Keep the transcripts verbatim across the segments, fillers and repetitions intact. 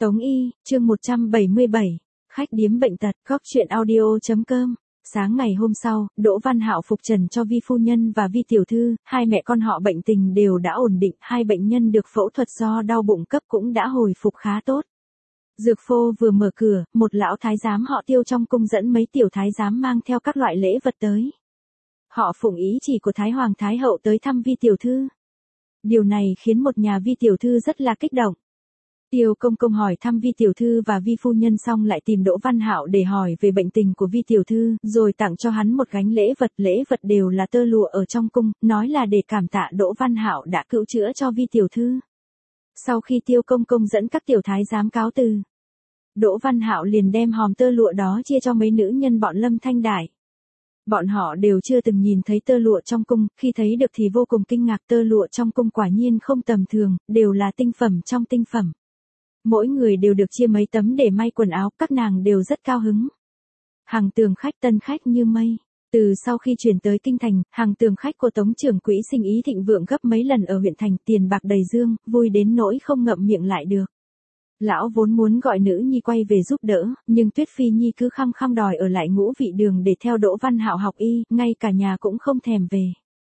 Tống Y, chương một trăm bảy mươi bảy, khách điếm bệnh tật, góc truyện audio chấm com. Sáng ngày hôm sau, Đỗ Văn Hạo phục trần cho Vi phu nhân và Vi tiểu thư, hai mẹ con họ bệnh tình đều đã ổn định, hai bệnh nhân được phẫu thuật do đau bụng cấp cũng đã hồi phục khá tốt. Dược phô vừa mở cửa, một lão thái giám họ Tiêu trong cung dẫn mấy tiểu thái giám mang theo các loại lễ vật tới. Họ phụng ý chỉ của Thái Hoàng Thái Hậu tới thăm Vi tiểu thư. Điều này khiến một nhà Vi tiểu thư rất là kích động. Tiêu công công hỏi thăm Vi tiểu thư và Vi phu nhân xong lại tìm Đỗ Văn Hạo để hỏi về bệnh tình của Vi tiểu thư, rồi tặng cho hắn một gánh lễ vật, lễ vật đều là tơ lụa ở trong cung, nói là để cảm tạ Đỗ Văn Hạo đã cứu chữa cho Vi tiểu thư. Sau khi Tiêu công công dẫn các tiểu thái giám cáo từ, Đỗ Văn Hạo liền đem hòm tơ lụa đó chia cho mấy nữ nhân bọn Lâm Thanh Đại. Bọn họ đều chưa từng nhìn thấy tơ lụa trong cung, khi thấy được thì vô cùng kinh ngạc, tơ lụa trong cung quả nhiên không tầm thường, đều là tinh phẩm trong tinh phẩm. Mỗi người đều được chia mấy tấm để may quần áo, các nàng đều rất cao hứng. Hàng tường khách tân khách như mây. Từ sau khi chuyển tới kinh thành, hàng tường khách của Tống trưởng quỹ sinh ý thịnh vượng gấp mấy lần ở huyện thành, tiền bạc đầy dương, vui đến nỗi không ngậm miệng lại được. Lão vốn muốn gọi nữ nhi quay về giúp đỡ, nhưng Tuyết Phi Nhi cứ khăng khăng đòi ở lại Ngũ Vị Đường để theo Đỗ Văn Hạo học y, ngay cả nhà cũng không thèm về.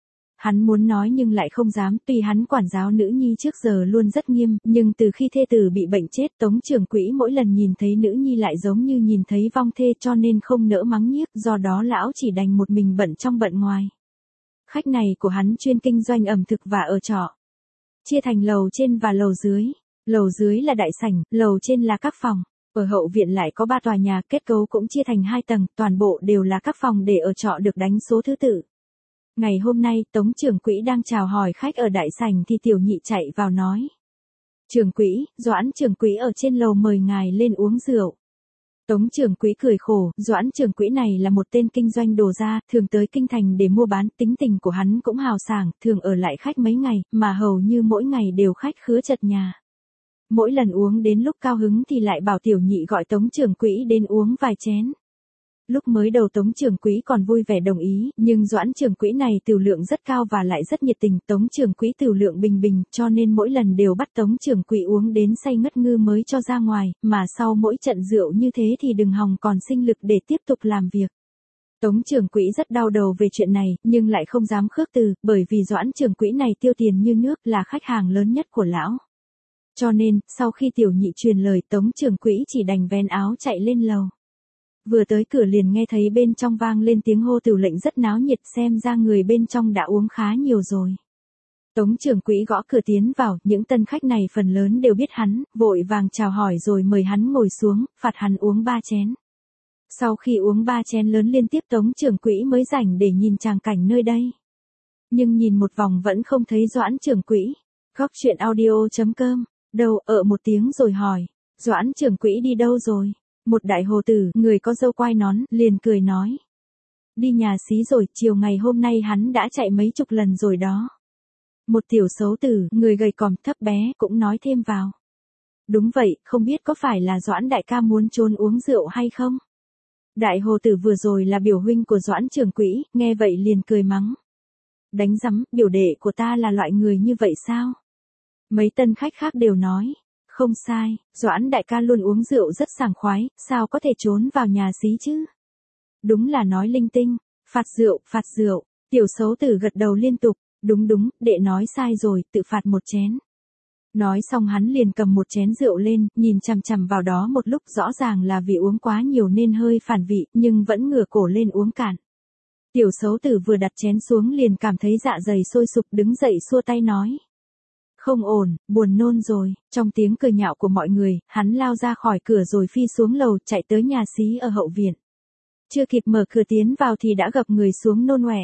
Hắn muốn nói nhưng lại không dám, tuy hắn quản giáo nữ nhi trước giờ luôn rất nghiêm, nhưng từ khi thê tử bị bệnh chết, Tống trưởng quỹ mỗi lần nhìn thấy nữ nhi lại giống như nhìn thấy vong thê, cho nên không nỡ mắng nhiếc, do đó lão chỉ đành một mình bận trong bận ngoài. Khách này của hắn chuyên kinh doanh ẩm thực và ở trọ, chia thành lầu trên và lầu dưới. Lầu dưới là đại sảnh, lầu trên là các phòng. Ở hậu viện lại có ba tòa nhà, kết cấu cũng chia thành hai tầng, toàn bộ đều là các phòng để ở trọ được đánh số thứ tự. Ngày hôm nay, Tống trưởng quỹ đang chào hỏi khách ở đại sảnh thì Tiểu Nhị chạy vào nói: "Trưởng quỹ, Doãn trưởng quỹ ở trên lầu mời ngài lên uống rượu." Tống trưởng quỹ cười khổ, Doãn trưởng quỹ này là một tên kinh doanh đồ gia, thường tới kinh thành để mua bán, tính tình của hắn cũng hào sảng, thường ở lại khách mấy ngày, mà hầu như mỗi ngày đều khách khứa chật nhà. Mỗi lần uống đến lúc cao hứng thì lại bảo Tiểu Nhị gọi Tống trưởng quỹ đến uống vài chén. Lúc mới đầu Tống trưởng quỹ còn vui vẻ đồng ý, nhưng Doãn trưởng quỹ này tửu lượng rất cao và lại rất nhiệt tình, Tống trưởng quỹ tửu lượng bình bình, cho nên mỗi lần đều bắt Tống trưởng quỹ uống đến say ngất ngư mới cho ra ngoài, mà sau mỗi trận rượu như thế thì đừng hòng còn sinh lực để tiếp tục làm việc. Tống trưởng quỹ rất đau đầu về chuyện này, nhưng lại không dám khước từ, bởi vì Doãn trưởng quỹ này tiêu tiền như nước, là khách hàng lớn nhất của lão. Cho nên, sau khi Tiểu Nhị truyền lời, Tống trưởng quỹ chỉ đành vén áo chạy lên lầu. Vừa tới cửa liền nghe thấy bên trong vang lên tiếng hô tửu lệnh rất náo nhiệt, xem ra người bên trong đã uống khá nhiều rồi. Tống trưởng quỹ gõ cửa tiến vào, những tân khách này phần lớn đều biết hắn, vội vàng chào hỏi rồi mời hắn ngồi xuống, phạt hắn uống ba chén. Sau khi uống ba chén lớn liên tiếp, Tống trưởng quỹ mới rảnh để nhìn tràng cảnh nơi đây. Nhưng nhìn một vòng vẫn không thấy Doãn trưởng quỹ. Góc truyện audio chấm com. Đâu, ở một tiếng rồi hỏi: "Doãn trưởng quỹ đi đâu rồi?" Một đại hồ tử, người có râu quai nón, liền cười nói: "Đi nhà xí rồi, chiều ngày hôm nay hắn đã chạy mấy chục lần rồi đó." Một tiểu xấu tử, người gầy còm thấp bé, cũng nói thêm vào: "Đúng vậy, không biết có phải là Doãn đại ca muốn trốn uống rượu hay không?" Đại hồ tử vừa rồi là biểu huynh của Doãn trưởng quỹ, nghe vậy liền cười mắng: "Đánh rắm, biểu đệ của ta là loại người như vậy sao?" Mấy tân khách khác đều nói: "Không sai, Doãn đại ca luôn uống rượu rất sảng khoái, sao có thể trốn vào nhà xí chứ?" Đúng là nói linh tinh. Phạt rượu, phạt rượu. Tiểu xấu tử gật đầu liên tục: "Đúng đúng, đệ nói sai rồi, tự phạt một chén." Nói xong hắn liền cầm một chén rượu lên, nhìn chằm chằm vào đó một lúc, rõ ràng là vì uống quá nhiều nên hơi phản vị, nhưng vẫn ngửa cổ lên uống cạn. Tiểu xấu tử vừa đặt chén xuống liền cảm thấy dạ dày sôi sục, đứng dậy xua tay nói: "Không ổn, buồn nôn rồi." Trong tiếng cười nhạo của mọi người, hắn lao ra khỏi cửa rồi phi xuống lầu, chạy tới nhà xí ở hậu viện. Chưa kịp mở cửa tiến vào thì đã gập người xuống nôn ọe.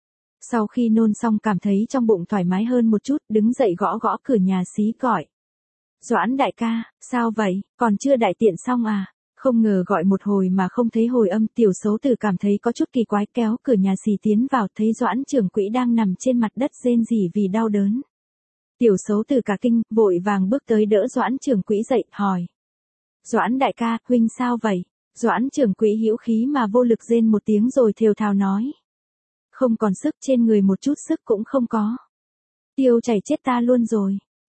Sau khi nôn xong cảm thấy trong bụng thoải mái hơn một chút, đứng dậy gõ gõ cửa nhà xí gọi: "Doãn đại ca, sao vậy, còn chưa đại tiện xong à?" Không ngờ gọi một hồi mà không thấy hồi âm, tiểu xấu tử cảm thấy có chút kỳ quái, kéo cửa nhà xí tiến vào, thấy Doãn trưởng quỹ đang nằm trên mặt đất rên rỉ vì đau đớn. Tiểu xấu tử cả kinh, vội vàng bước tới đỡ Doãn trưởng quỹ dậy, hỏi: "Doãn đại ca, huynh sao vậy?" Doãn trưởng quỹ hữu khí mà vô lực rên một tiếng rồi thều thào nói: "Không còn sức, trên người một chút sức cũng không có. Tiêu chảy chết ta luôn rồi."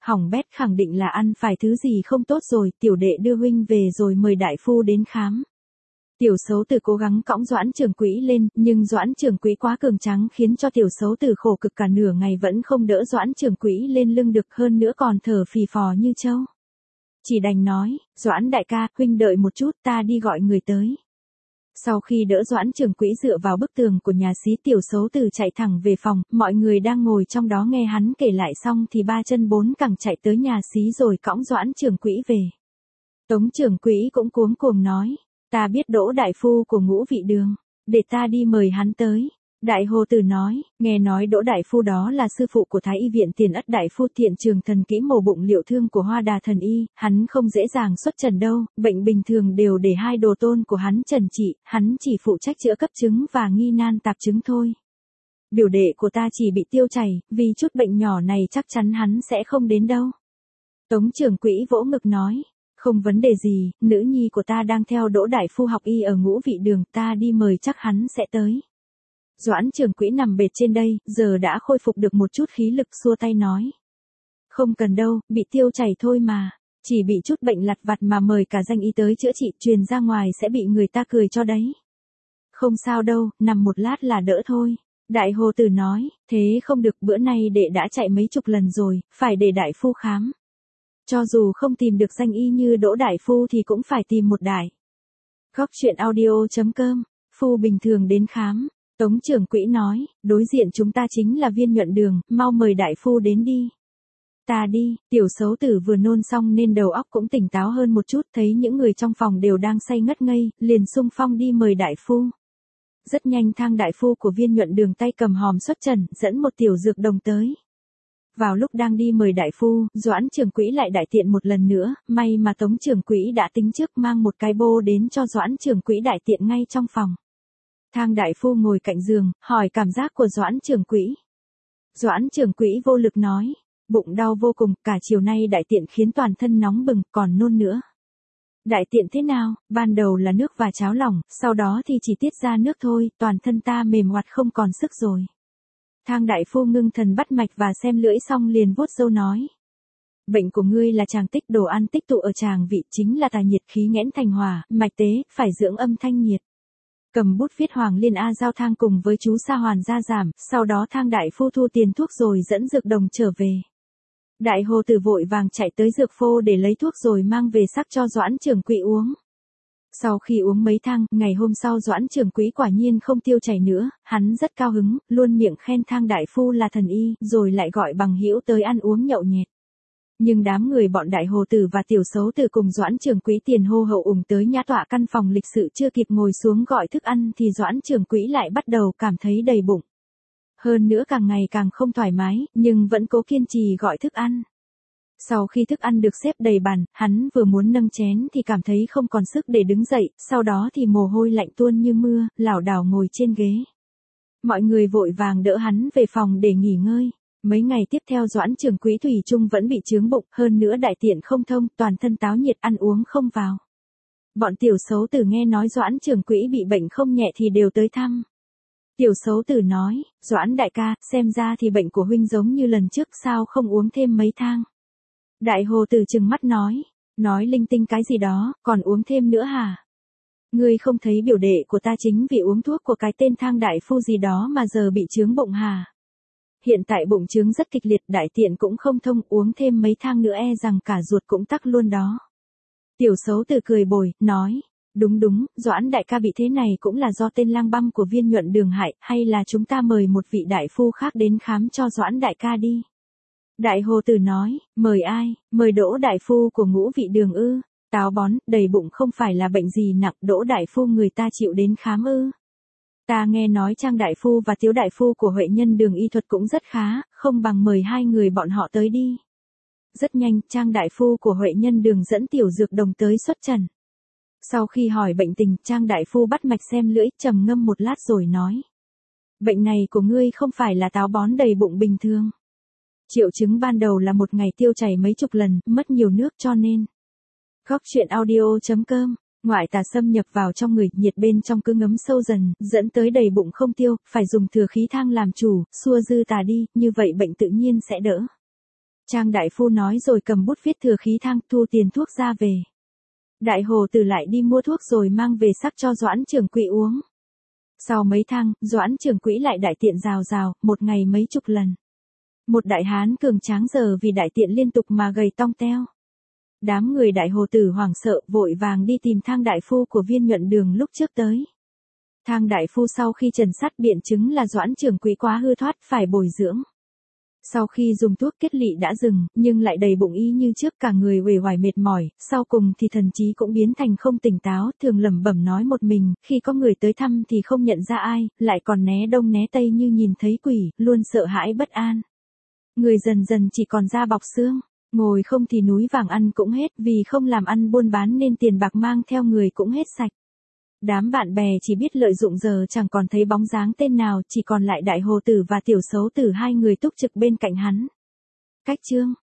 hỏng bét khẳng định là ăn phải thứ gì không tốt rồi, tiểu đệ đưa huynh về rồi mời đại phu đến khám. Tiểu Xấu Tử cố gắng cõng Doãn Trường Quỹ lên, nhưng Doãn Trường Quỹ quá cường tráng khiến cho Tiểu Xấu Tử khổ cực cả nửa ngày vẫn không đỡ Doãn Trường Quỹ lên lưng được, hơn nữa còn thở phì phò như trâu. Chỉ đành nói, Doãn đại ca, huynh đợi một chút, ta đi gọi người tới. Sau khi đỡ Doãn Trường Quỹ dựa vào bức tường của nhà xí, Tiểu Xấu Tử chạy thẳng về phòng, mọi người đang ngồi trong đó nghe hắn kể lại xong thì ba chân bốn cẳng chạy tới nhà xí rồi cõng Doãn Trường Quỹ về. Tống Trường Quỹ cũng cuống cuồng nói, ta biết Đỗ đại phu của Ngũ Vị Đường, để ta đi mời hắn tới. Đại Hồ Tử nói, nghe nói Đỗ đại phu đó là sư phụ của Thái y viện Tiền Ất đại phu Thiện Trường Thần kỹ mổ bụng liệu thương của Hoa Đà thần y, hắn không dễ dàng xuất trần đâu, bệnh bình thường đều để hai đồ tôn của hắn trần trị, hắn chỉ phụ trách chữa cấp chứng và nghi nan tạp chứng thôi. Biểu đệ của ta chỉ bị tiêu chảy, vì chút bệnh nhỏ này chắc chắn hắn sẽ không đến đâu. Tống Trường Quỹ vỗ ngực nói, không vấn đề gì, nữ nhi của ta đang theo Đỗ đại phu học y ở Ngũ Vị Đường, ta đi mời chắc hắn sẽ tới. Doãn Trường Quỹ nằm bệt trên đây, giờ đã khôi phục được một chút khí lực, xua tay nói. Không cần đâu, bị tiêu chảy thôi mà, chỉ bị chút bệnh lặt vặt mà mời cả danh y tới chữa trị, truyền ra ngoài sẽ bị người ta cười cho đấy. Không sao đâu, nằm một lát là đỡ thôi. Đại Hồ Tử nói, thế không được, bữa nay đệ đã chạy mấy chục lần rồi, phải để đại phu khám. Cho dù không tìm được danh y như Đỗ đại phu thì cũng phải tìm một đại. Góc truyện audio chấm com, phu bình thường đến khám. Tống Trường Quỹ nói, đối diện chúng ta chính là Viên Nhuận Đường, mau mời đại phu đến đi. Ta đi, Tiểu Xấu Tử vừa nôn xong nên đầu óc cũng tỉnh táo hơn một chút, thấy những người trong phòng đều đang say ngất ngây, liền xung phong đi mời đại phu. Rất nhanh Thang đại phu của Viên Nhuận Đường tay cầm hòm xuất trần, dẫn một tiểu dược đồng tới. Vào lúc đang đi mời đại phu, Doãn Trường Quỹ lại đại tiện một lần nữa, may mà Tống Trường Quỹ đã tính trước mang một cái bô đến cho Doãn Trường Quỹ đại tiện ngay trong phòng. Thang đại phu ngồi cạnh giường, hỏi cảm giác của Doãn Trường Quỹ. Doãn Trường Quỹ vô lực nói, bụng đau vô cùng, cả chiều nay đại tiện khiến toàn thân nóng bừng, còn nôn nữa. Đại tiện thế nào? Ban đầu là nước và cháo lỏng, sau đó thì chỉ tiết ra nước thôi, toàn thân ta mềm oặt không còn sức rồi. Thang đại phu ngưng thần bắt mạch và xem lưỡi xong liền vuốt râu nói. Bệnh của ngươi là tràng tích, đồ ăn tích tụ ở tràng vị, chính là tà nhiệt khí nghẽn thành hỏa, mạch tế, phải dưỡng âm thanh nhiệt. Cầm bút viết Hoàng Liên A Giao Thang cùng với chú Sa Hoàn ra giảm, sau đó Thang đại phu thu tiền thuốc rồi dẫn dược đồng trở về. Đại Hồ Tử vội vàng chạy tới dược phô để lấy thuốc rồi mang về sắc cho Doãn Trường Quỹ uống. Sau khi uống mấy thang, ngày hôm sau Doãn Trường Quỹ quả nhiên không tiêu chảy nữa, hắn rất cao hứng, luôn miệng khen Thang đại phu là thần y, rồi lại gọi bằng hữu tới ăn uống nhậu nhẹt. Nhưng đám người bọn Đại Hồ Tử và Tiểu Xấu Tử cùng Doãn Trường Quỹ tiền hô hậu ủng tới nhã tọa căn phòng lịch sự, chưa kịp ngồi xuống gọi thức ăn thì Doãn Trường Quỹ lại bắt đầu cảm thấy đầy bụng. Hơn nữa càng ngày càng không thoải mái, nhưng vẫn cố kiên trì gọi thức ăn. Sau khi thức ăn được xếp đầy bàn, hắn vừa muốn nâng chén thì cảm thấy không còn sức để đứng dậy, sau đó thì mồ hôi lạnh tuôn như mưa, lảo đảo ngồi trên ghế. Mọi người vội vàng đỡ hắn về phòng để nghỉ ngơi. Mấy ngày tiếp theo Doãn Trường Quỹ thủy chung vẫn bị chướng bụng, hơn nữa đại tiện không thông, toàn thân táo nhiệt, ăn uống không vào. Bọn Tiểu Xấu Tử nghe nói Doãn Trường Quỹ bị bệnh không nhẹ thì đều tới thăm. Tiểu Xấu Tử nói, Doãn đại ca, xem ra thì bệnh của huynh giống như lần trước, sao không uống thêm mấy thang. Đại Hồ Tử trừng mắt nói, nói linh tinh cái gì đó, còn uống thêm nữa hả? Ngươi không thấy biểu đệ của ta chính vì uống thuốc của cái tên Thang đại phu gì đó mà giờ bị chướng bụng hả? Hiện tại bụng chướng rất kịch liệt, đại tiện cũng không thông, uống thêm mấy thang nữa e rằng cả ruột cũng tắc luôn đó. Tiểu Xấu Tử cười bồi, nói, đúng đúng, Doãn đại ca bị thế này cũng là do tên lang băm của Viên Nhuận Đường hại, hay là chúng ta mời một vị đại phu khác đến khám cho Doãn đại ca đi. Đại Hồ Tử nói, mời ai, mời Đỗ đại phu của Ngũ Vị Đường ư, táo bón, đầy bụng không phải là bệnh gì nặng, Đỗ đại phu người ta chịu đến khám ư. Ta nghe nói Trang đại phu và Tiếu đại phu của Huệ Nhân Đường y thuật cũng rất khá, không bằng mời hai người bọn họ tới đi. Rất nhanh, Trang đại phu của Huệ Nhân Đường dẫn tiểu dược đồng tới xuất trần. Sau khi hỏi bệnh tình, Trang đại phu bắt mạch xem lưỡi, trầm ngâm một lát rồi nói. Bệnh này của ngươi không phải là táo bón đầy bụng bình thường. Triệu chứng ban đầu là một ngày tiêu chảy mấy chục lần, mất nhiều nước cho nên. Góc truyện audio chấm com, ngoại tà xâm nhập vào trong người, nhiệt bên trong cứ ngấm sâu dần, dẫn tới đầy bụng không tiêu, phải dùng thừa khí thang làm chủ, xua dư tà đi, như vậy bệnh tự nhiên sẽ đỡ. Trang đại phu nói rồi cầm bút viết thừa khí thang thu tiền thuốc ra về. Đại hồ tử lại đi mua thuốc rồi mang về sắc cho Doãn trưởng quỹ uống. Sau mấy thang, Doãn trưởng quỹ lại đại tiện rào rào, một ngày mấy chục lần. Một đại hán cường tráng giờ vì đại tiện liên tục mà gầy tong teo. Đám người đại hồ tử hoảng sợ vội vàng đi tìm Thang đại phu của Viên Nhuận Đường lúc trước tới. Thang đại phu sau khi trần sát biện chứng là Doãn trưởng quỹ quá hư thoát phải bồi dưỡng. Sau khi dùng thuốc kết lị đã dừng, nhưng lại đầy bụng y như trước, cả người uể oải mệt mỏi, sau cùng thì thần trí cũng biến thành không tỉnh táo, thường lẩm bẩm nói một mình, khi có người tới thăm thì không nhận ra ai, lại còn né đông né tây như nhìn thấy quỷ, luôn sợ hãi bất an. Người dần dần chỉ còn da bọc xương, ngồi không thì núi vàng ăn cũng hết, vì không làm ăn buôn bán nên tiền bạc mang theo người cũng hết sạch. Đám bạn bè chỉ biết lợi dụng giờ chẳng còn thấy bóng dáng tên nào, chỉ còn lại đại hồ tử và tiểu xấu tử hai người túc trực bên cạnh hắn. Cách chương